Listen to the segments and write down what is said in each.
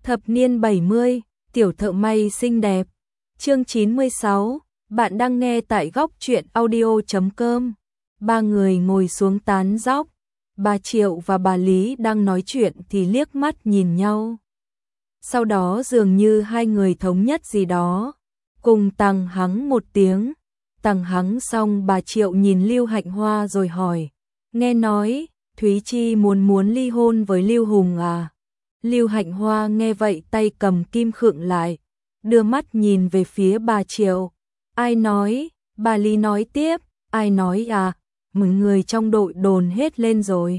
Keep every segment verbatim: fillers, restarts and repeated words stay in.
Thập niên bảy mươi, tiểu thợ may xinh đẹp. Chương chín mươi sáu, bạn đang nghe tại góc truyện audio chấm com. Ba người ngồi xuống tán dóc. Bà Triệu và bà Lý đang nói chuyện thì liếc mắt nhìn nhau. Sau đó dường như hai người thống nhất gì đó, cùng tằng hắng một tiếng. Tằng hắng xong bà Triệu nhìn Lưu Hạnh Hoa rồi hỏi, nghe nói Thúy Chi muốn muốn ly hôn với Lưu Hùng à? Lưu Hạnh Hoa nghe vậy tay cầm kim khựng lại, đưa mắt nhìn về phía bà Triệu. Ai nói? Bà Lý nói tiếp, ai nói à? Mọi người trong đội đồn hết lên rồi.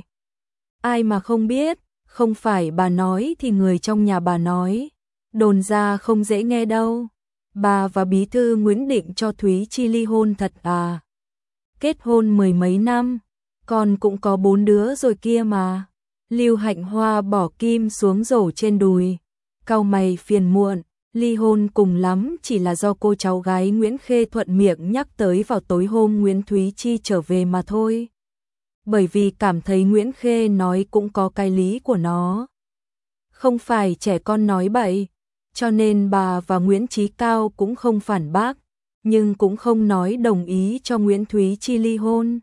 Ai mà không biết, không phải bà nói thì người trong nhà bà nói. Đồn ra không dễ nghe đâu. Bà và bí thư Nguyễn định cho Thúy Chi ly hôn thật à? Kết hôn mười mấy năm, con cũng có bốn đứa rồi kia mà. Lưu Hạnh Hoa bỏ kim xuống rổ trên đùi, cau mày phiền muộn, ly hôn cùng lắm chỉ là do cô cháu gái Nguyễn Khê thuận miệng nhắc tới vào tối hôm Nguyễn Thúy Chi trở về mà thôi. Bởi vì cảm thấy Nguyễn Khê nói cũng có cái lý của nó. Không phải trẻ con nói bậy, cho nên bà và Nguyễn Chí Cao cũng không phản bác, nhưng cũng không nói đồng ý cho Nguyễn Thúy Chi ly hôn.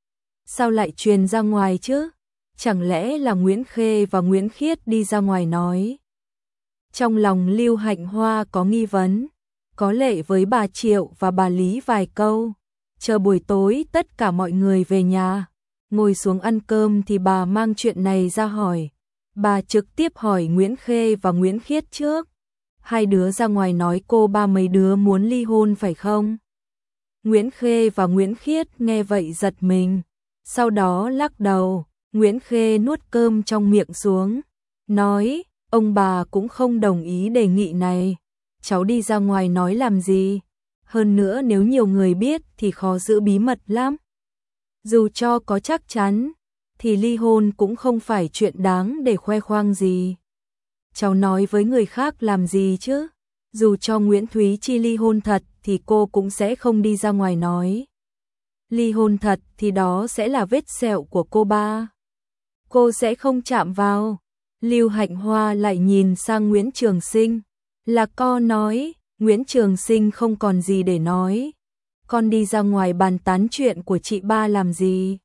Sao lại truyền ra ngoài chứ? Chẳng lẽ là Nguyễn Khê và Nguyễn Khiết đi ra ngoài nói? Trong lòng Lưu Hạnh Hoa có nghi vấn, có lệ với bà Triệu và bà Lý vài câu. Chờ buổi tối tất cả mọi người về nhà, ngồi xuống ăn cơm thì bà mang chuyện này ra hỏi. Bà trực tiếp hỏi Nguyễn Khê và Nguyễn Khiết trước. Hai đứa ra ngoài nói cô ba mấy đứa muốn ly hôn phải không? Nguyễn Khê và Nguyễn Khiết nghe vậy giật mình, sau đó lắc đầu. Nguyễn Khê nuốt cơm trong miệng xuống, nói, ông bà cũng không đồng ý đề nghị này. Cháu đi ra ngoài nói làm gì? Hơn nữa nếu nhiều người biết thì khó giữ bí mật lắm. Dù cho có chắc chắn, thì ly hôn cũng không phải chuyện đáng để khoe khoang gì. Cháu nói với người khác làm gì chứ? Dù cho Nguyễn Thúy Chi ly hôn thật thì cô cũng sẽ không đi ra ngoài nói. Ly hôn thật thì đó sẽ là vết sẹo của cô ba. Cô sẽ không chạm vào. Lưu Hạnh Hoa lại nhìn sang Nguyễn Trường Sinh. Là con nói, Nguyễn Trường Sinh không còn gì để nói. Con đi ra ngoài bàn tán chuyện của chị ba làm gì?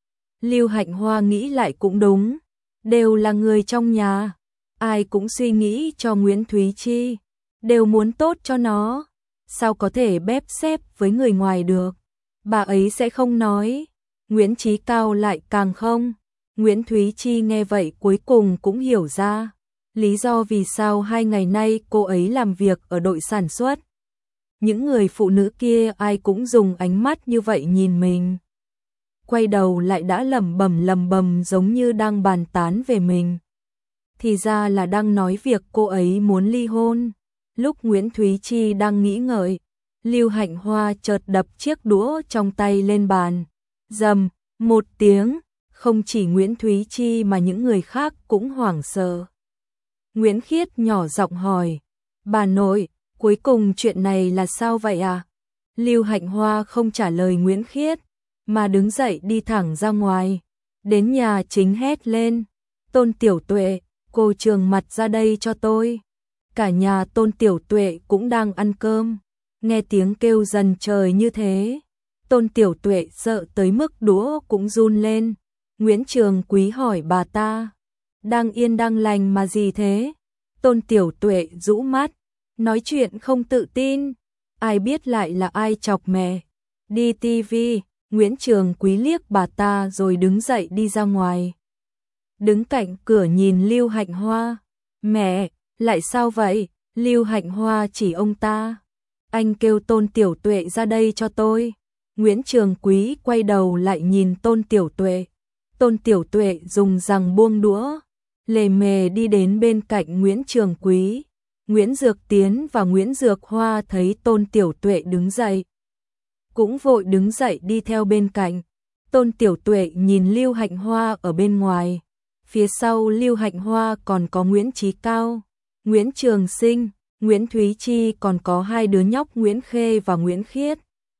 Lưu Hạnh Hoa nghĩ lại cũng đúng. Đều là người trong nhà. Ai cũng suy nghĩ cho Nguyễn Thúy Chi. Đều muốn tốt cho nó. Sao có thể bép xép với người ngoài được? Bà ấy sẽ không nói. Nguyễn Chí Cao lại càng không. Nguyễn Thúy Chi nghe vậy cuối cùng cũng hiểu ra lý do vì sao hai ngày nay cô ấy làm việc ở đội sản xuất. Những người phụ nữ kia ai cũng dùng ánh mắt như vậy nhìn mình. Quay đầu lại đã lẩm bẩm lẩm bẩm giống như đang bàn tán về mình. Thì ra là đang nói việc cô ấy muốn ly hôn. Lúc Nguyễn Thúy Chi đang nghĩ ngợi, Lưu Hạnh Hoa chợt đập chiếc đũa trong tay lên bàn. Rầm, một tiếng. Không chỉ Nguyễn Thúy Chi mà những người khác cũng hoảng sợ. Nguyễn Khiết nhỏ giọng hỏi, bà nội, cuối cùng chuyện này là sao vậy à? Lưu Hạnh Hoa không trả lời Nguyễn Khiết, mà đứng dậy đi thẳng ra ngoài. Đến nhà chính hét lên, Tôn Tiểu Tuệ, cô trường mặt ra đây cho tôi. Cả nhà Tôn Tiểu Tuệ cũng đang ăn cơm, nghe tiếng kêu dần trời như thế. Tôn Tiểu Tuệ sợ tới mức đũa cũng run lên. Nguyễn Trường Quý hỏi bà ta, đang yên đang lành mà gì thế? Tôn Tiểu Tuệ rũ mắt, nói chuyện không tự tin, ai biết lại là ai chọc mẹ. Đi tivi, Nguyễn Trường Quý liếc bà ta rồi đứng dậy đi ra ngoài. Đứng cạnh cửa nhìn Lưu Hạnh Hoa, mẹ, lại sao vậy? Lưu Hạnh Hoa chỉ ông ta, anh kêu Tôn Tiểu Tuệ ra đây cho tôi. Nguyễn Trường Quý quay đầu lại nhìn Tôn Tiểu Tuệ. Tôn Tiểu Tuệ dùng rằng buông đũa, lề mề đi đến bên cạnh Nguyễn Trường Quý. Nguyễn Dược Tiến và Nguyễn Dược Hoa thấy Tôn Tiểu Tuệ đứng dậy, cũng vội đứng dậy đi theo bên cạnh. Tôn Tiểu Tuệ nhìn Lưu Hạnh Hoa ở bên ngoài. Phía sau Lưu Hạnh Hoa còn có Nguyễn Chí Cao, Nguyễn Trường Sinh, Nguyễn Thúy Chi, còn có hai đứa nhóc Nguyễn Khê và Nguyễn Khiết.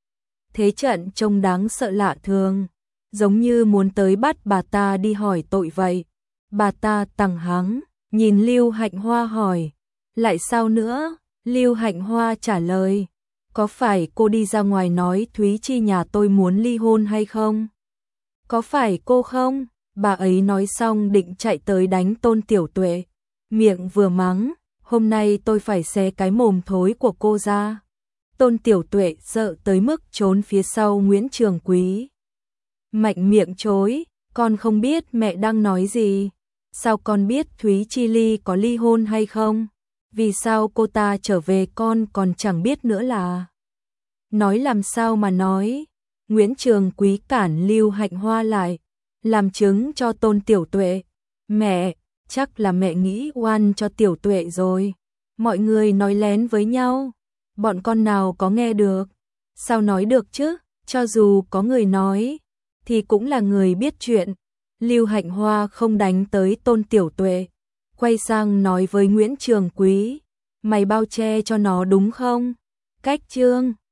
Thế trận trông đáng sợ lạ thường, giống như muốn tới bắt bà ta đi hỏi tội vậy. Bà ta tằng hắng, nhìn Lưu Hạnh Hoa hỏi, lại sao nữa? Lưu Hạnh Hoa trả lời, có phải cô đi ra ngoài nói Thúy Chi nhà tôi muốn ly hôn hay không? Có phải cô không? Bà ấy nói xong định chạy tới đánh Tôn Tiểu Tuệ, miệng vừa mắng, hôm nay tôi phải xé cái mồm thối của cô ra. Tôn Tiểu Tuệ sợ tới mức trốn phía sau Nguyễn Trường Quý. Mạnh miệng chối, con không biết mẹ đang nói gì. Sao con biết Thúy Chi Ly có ly hôn hay không? Vì sao cô ta trở về con còn chẳng biết nữa là. Nói làm sao mà nói. Nguyễn Trường Quý cản Lưu Hạnh Hoa lại, làm chứng cho Tôn Tiểu Tuệ. Mẹ, chắc là mẹ nghĩ oan cho Tiểu Tuệ rồi. Mọi người nói lén với nhau, bọn con nào có nghe được. Sao nói được chứ, cho dù có người nói, thì cũng là người biết chuyện. Lưu Hạnh Hoa không đánh tới Tôn Tiểu Tuệ, quay sang nói với Nguyễn Trường Quý, mày bao che cho nó đúng không? Cách Trương